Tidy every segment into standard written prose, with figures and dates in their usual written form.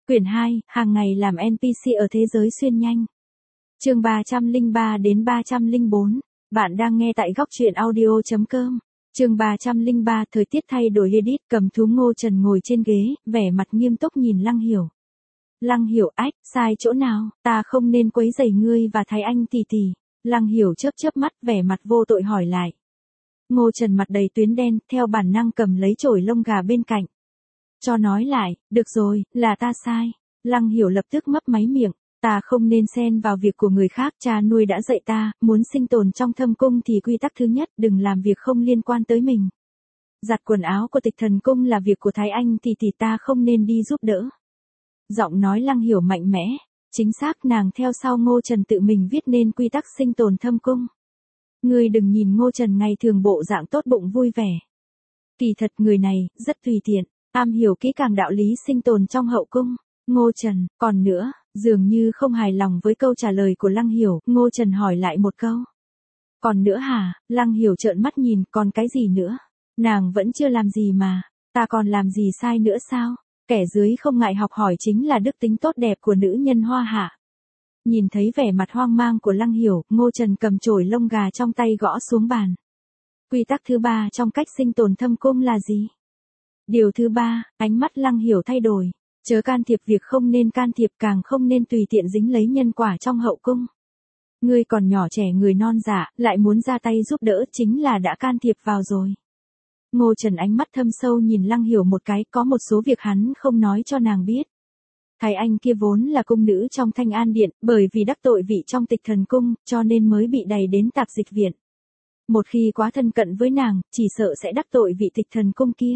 Quyển 2, hàng ngày làm NPC ở thế giới xuyên nhanh. Chương 303 đến 304. Bạn đang nghe tại góc truyện audio.com. Chương 303, thời tiết thay đổi edit, cầm thú Ngô Trần ngồi trên ghế, vẻ mặt nghiêm túc nhìn Lăng Hiểu. Lăng Hiểu, ách, sai chỗ nào, ta không nên quấy rầy ngươi và Thái Anh tỷ tỷ. Lăng Hiểu chớp chớp mắt, vẻ mặt vô tội hỏi lại. Ngô Trần mặt đầy tuyến đen, theo bản năng cầm lấy chổi lông gà bên cạnh. Cho nói lại, được rồi, là ta sai. Lăng Hiểu lập tức mấp máy miệng, ta không nên xen vào việc của người khác, cha nuôi đã dạy ta, muốn sinh tồn trong thâm cung thì quy tắc thứ nhất, đừng làm việc không liên quan tới mình. Giặt quần áo của Tịch Thần Cung là việc của Thái Anh thì ta không nên đi giúp đỡ. Giọng nói Lăng Hiểu mạnh mẽ, chính xác, nàng theo sau Ngô Trần tự mình viết nên quy tắc sinh tồn thâm cung. Ngươi đừng nhìn Ngô Trần ngày thường bộ dạng tốt bụng vui vẻ. Kỳ thật người này, rất tùy tiện, am hiểu kỹ càng đạo lý sinh tồn trong hậu cung. Ngô Trần, còn nữa, dường như không hài lòng với câu trả lời của Lăng Hiểu, Ngô Trần hỏi lại một câu. Còn nữa hả? Lăng Hiểu trợn mắt nhìn, còn cái gì nữa? Nàng vẫn chưa làm gì mà, ta còn làm gì sai nữa sao? Kẻ dưới không ngại học hỏi chính là đức tính tốt đẹp của nữ nhân hoa hạ. Nhìn thấy vẻ mặt hoang mang của Lăng Hiểu, Ngô Trần cầm chổi lông gà trong tay gõ xuống bàn. Quy tắc thứ 3 trong cách sinh tồn thâm cung là gì? Điều thứ 3, ánh mắt Lăng Hiểu thay đổi. Chớ can thiệp việc không nên can thiệp, càng không nên tùy tiện dính lấy nhân quả trong hậu cung. Ngươi còn nhỏ trẻ người non dạ, lại muốn ra tay giúp đỡ chính là đã can thiệp vào rồi. Ngô Trần ánh mắt thâm sâu nhìn Lăng Hiểu một cái, có một số việc hắn không nói cho nàng biết. Thái Anh kia vốn là cung nữ trong Thanh An Điện, bởi vì đắc tội vị trong Tịch Thần Cung, cho nên mới bị đày đến Tạp Dịch Viện. Một khi quá thân cận với nàng, chỉ sợ sẽ đắc tội vị Tịch Thần Cung kia.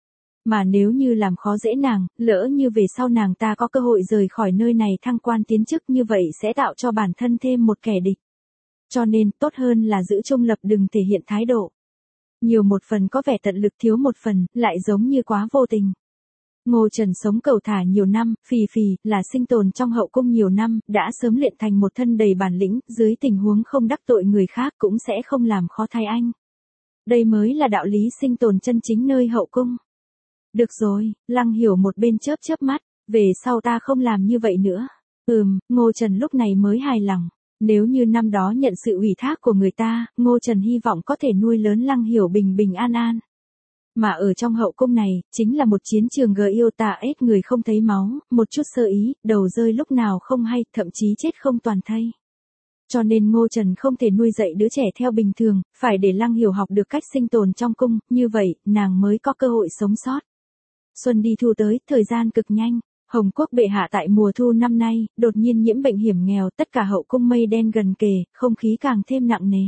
Mà nếu như làm khó dễ nàng, lỡ như về sau nàng ta có cơ hội rời khỏi nơi này thăng quan tiến chức, như vậy sẽ tạo cho bản thân thêm một kẻ địch. Cho nên, tốt hơn là giữ trung lập, đừng thể hiện thái độ. Nhiều một phần có vẻ tận lực, thiếu một phần, lại giống như quá vô tình. Ngô Trần sống cẩu thả nhiều năm, phì là sinh tồn trong hậu cung nhiều năm, đã sớm luyện thành một thân đầy bản lĩnh, dưới tình huống không đắc tội người khác cũng sẽ không làm khó Thái Anh. Đây mới là đạo lý sinh tồn chân chính nơi hậu cung. Được rồi, Lăng Hiểu một bên chớp chớp mắt, về sau ta không làm như vậy nữa. Ngô Trần lúc này mới hài lòng. Nếu như năm đó nhận sự ủy thác của người ta, Ngô Trần hy vọng có thể nuôi lớn Lăng Hiểu bình bình an an. Mà ở trong hậu cung này, chính là một chiến trường yêu tà ết người không thấy máu, một chút sơ ý, đầu rơi lúc nào không hay, thậm chí chết không toàn thây. Cho nên Ngô Trần không thể nuôi dạy đứa trẻ theo bình thường, phải để Lăng Hiểu học được cách sinh tồn trong cung, như vậy, nàng mới có cơ hội sống sót. Xuân đi thu tới, thời gian cực nhanh. Hồng Quốc bệ hạ tại mùa thu năm nay, đột nhiên nhiễm bệnh hiểm nghèo, tất cả hậu cung mây đen gần kề, không khí càng thêm nặng nề.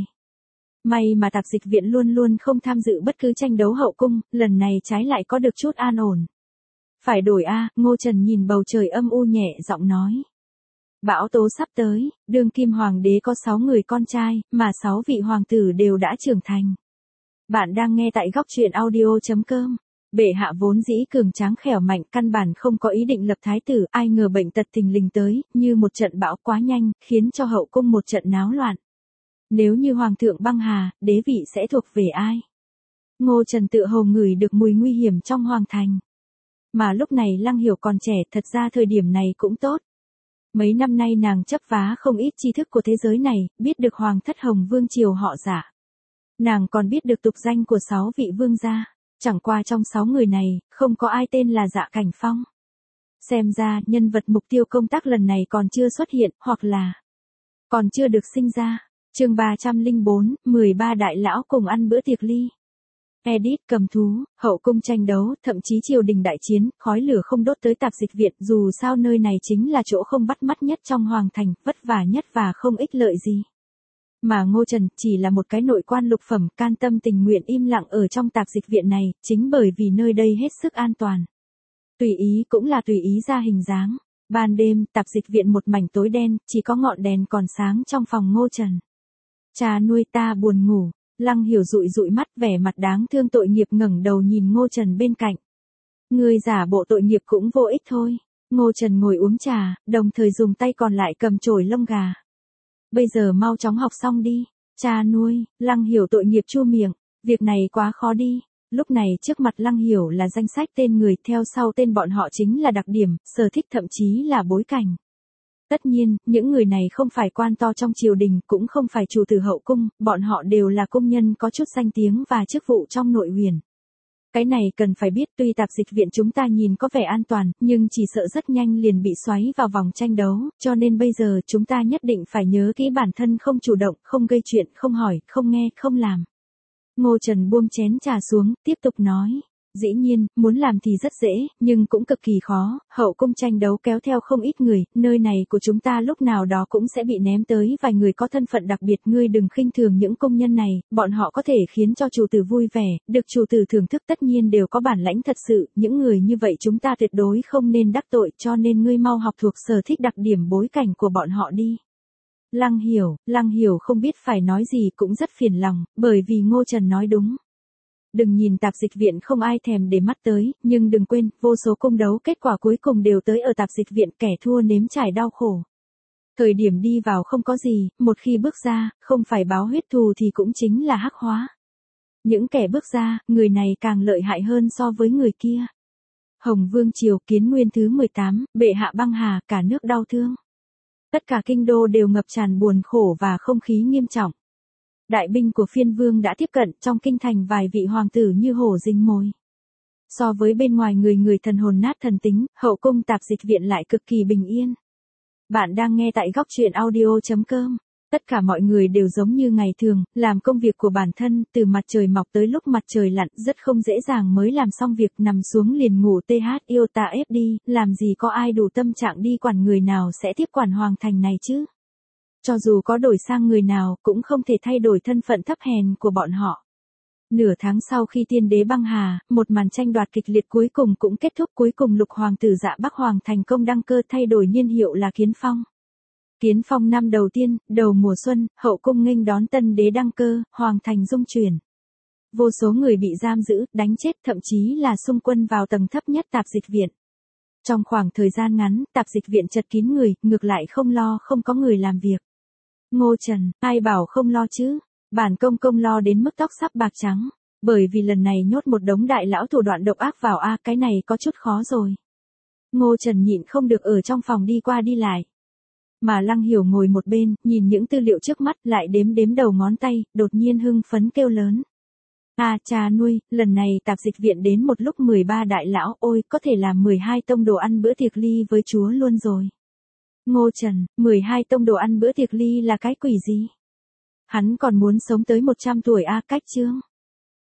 May mà Tạp Dịch Viện luôn luôn không tham dự bất cứ tranh đấu hậu cung, lần này trái lại có được chút an ổn. Phải đổi a, Ngô Trần nhìn bầu trời âm u nhẹ giọng nói. Bão tố sắp tới, đương kim hoàng đế có 6 người con trai, mà 6 vị hoàng tử đều đã trưởng thành. Bạn đang nghe tại góc truyện audio.com. Bệ hạ vốn dĩ cường tráng khỏe mạnh, căn bản không có ý định lập thái tử, ai ngờ bệnh tật thình lình tới, như một trận bão quá nhanh, khiến cho hậu cung một trận náo loạn. Nếu như hoàng thượng băng hà, đế vị sẽ thuộc về ai? Ngô Trần tự hồ ngửi được mùi nguy hiểm trong hoàng thành. Mà lúc này Lăng Hiểu còn trẻ, thật ra thời điểm này cũng tốt. Mấy năm nay nàng chấp vá không ít tri thức của thế giới này, biết được hoàng thất Hồng Vương triều họ Dạ. Nàng còn biết được tục danh của 6 vị vương gia. Chẳng qua trong 6 người này, không có ai tên là Dạ Cảnh Phong. Xem ra, nhân vật mục tiêu công tác lần này còn chưa xuất hiện, hoặc là còn chưa được sinh ra. Chương 304, 13 đại lão cùng ăn bữa tiệc ly. Edit, cầm thú, hậu cung tranh đấu, thậm chí triều đình đại chiến, khói lửa không đốt tới Tạp Dịch Viện, dù sao nơi này chính là chỗ không bắt mắt nhất trong hoàng thành, vất vả nhất và không ích lợi gì. Mà Ngô Trần chỉ là một cái nội quan lục phẩm, can tâm tình nguyện im lặng ở trong Tạp Dịch Viện này, chính bởi vì nơi đây hết sức an toàn. Tùy ý cũng là tùy ý ra hình dáng. Ban đêm, Tạp Dịch Viện một mảnh tối đen, chỉ có ngọn đèn còn sáng trong phòng Ngô Trần. Cha nuôi ta buồn ngủ. Lăng Hiểu dụi dụi mắt, vẻ mặt đáng thương tội nghiệp ngẩng đầu nhìn Ngô Trần bên cạnh. Ngươi giả bộ tội nghiệp cũng vô ích thôi. Ngô Trần ngồi uống trà, đồng thời dùng tay còn lại cầm chổi lông gà. Bây giờ mau chóng học xong đi. Cha nuôi, Lăng Hiểu tội nghiệp chua miệng. Việc này quá khó đi. Lúc này trước mặt Lăng Hiểu là danh sách tên người, theo sau tên bọn họ chính là đặc điểm, sở thích thậm chí là bối cảnh. Tất nhiên, những người này không phải quan to trong triều đình, cũng không phải chủ tử hậu cung, bọn họ đều là công nhân có chút danh tiếng và chức vụ trong nội huyền. Cái này cần phải biết, tuy tạp dịch viện chúng ta nhìn có vẻ an toàn, nhưng chỉ sợ rất nhanh liền bị xoáy vào vòng tranh đấu, cho nên bây giờ chúng ta nhất định phải nhớ kỹ bản thân không chủ động, không gây chuyện, không hỏi, không nghe, không làm. Ngô Trần buông chén trà xuống, tiếp tục nói. Dĩ nhiên, muốn làm thì rất dễ, nhưng cũng cực kỳ khó, hậu cung tranh đấu kéo theo không ít người, nơi này của chúng ta lúc nào đó cũng sẽ bị ném tới vài người có thân phận đặc biệt, ngươi đừng khinh thường những công nhân này, bọn họ có thể khiến cho chủ tử vui vẻ, được chủ tử thưởng thức, tất nhiên đều có bản lãnh thật sự, những người như vậy chúng ta tuyệt đối không nên đắc tội, cho nên ngươi mau học thuộc sở thích đặc điểm bối cảnh của bọn họ đi. Lăng Hiểu không biết phải nói gì, cũng rất phiền lòng, bởi vì Ngô Trần nói đúng. Đừng nhìn tạp dịch viện không ai thèm để mắt tới, nhưng đừng quên, vô số cung đấu kết quả cuối cùng đều tới ở tạp dịch viện, kẻ thua nếm trải đau khổ. Thời điểm đi vào không có gì, một khi bước ra, không phải báo huyết thù thì cũng chính là hắc hóa. Những kẻ bước ra, người này càng lợi hại hơn so với người kia. Hồng Vương Triều, Kiến Nguyên thứ 18, bệ hạ băng hà, cả nước đau thương. Tất cả kinh đô đều ngập tràn buồn khổ và không khí nghiêm trọng. Đại binh của phiên vương đã tiếp cận, trong kinh thành vài vị hoàng tử như hổ rình mồi. So với bên ngoài người thần hồn nát thần tính, hậu cung tạp dịch viện lại cực kỳ bình yên. Bạn đang nghe tại góc truyện audio.com. Tất cả mọi người đều giống như ngày thường, làm công việc của bản thân, từ mặt trời mọc tới lúc mặt trời lặn, rất không dễ dàng mới làm xong việc, nằm xuống liền ngủ yêu ta ép đi, làm gì có ai đủ tâm trạng đi quản người nào sẽ tiếp quản hoàng thành này chứ. Cho dù có đổi sang người nào, cũng không thể thay đổi thân phận thấp hèn của bọn họ. Nửa tháng sau khi tiên đế băng hà, một màn tranh đoạt kịch liệt cuối cùng cũng kết thúc, cuối cùng lục hoàng tử Dạ Bắc Hoàng thành công đăng cơ, thay đổi niên hiệu là Kiến Phong. Kiến Phong năm đầu tiên, đầu mùa xuân, hậu cung nghênh đón tân đế đăng cơ, hoàng thành rung chuyển. Vô số người bị giam giữ, đánh chết, thậm chí là xung quân vào tầng thấp nhất tạp dịch viện. Trong khoảng thời gian ngắn, tạp dịch viện chật kín người, ngược lại không lo không có người làm việc. Ngô Trần, ai bảo không lo chứ? Bản công lo đến mức tóc sắp bạc trắng, bởi vì lần này nhốt một đống đại lão thủ đoạn độc ác vào cái này có chút khó rồi. Ngô Trần nhịn không được ở trong phòng đi qua đi lại. Mà Lăng Hiểu ngồi một bên, nhìn những tư liệu trước mắt, lại đếm đầu ngón tay, đột nhiên hưng phấn kêu lớn. Cha nuôi, lần này tạp dịch viện đến một lúc 13 đại lão, ôi, có thể làm 12 tông đồ ăn bữa tiệc ly với chúa luôn rồi. Ngô Trần, 12 tông đồ ăn bữa tiệc ly là cái quỷ gì? Hắn còn muốn sống tới 100 tuổi cách chương.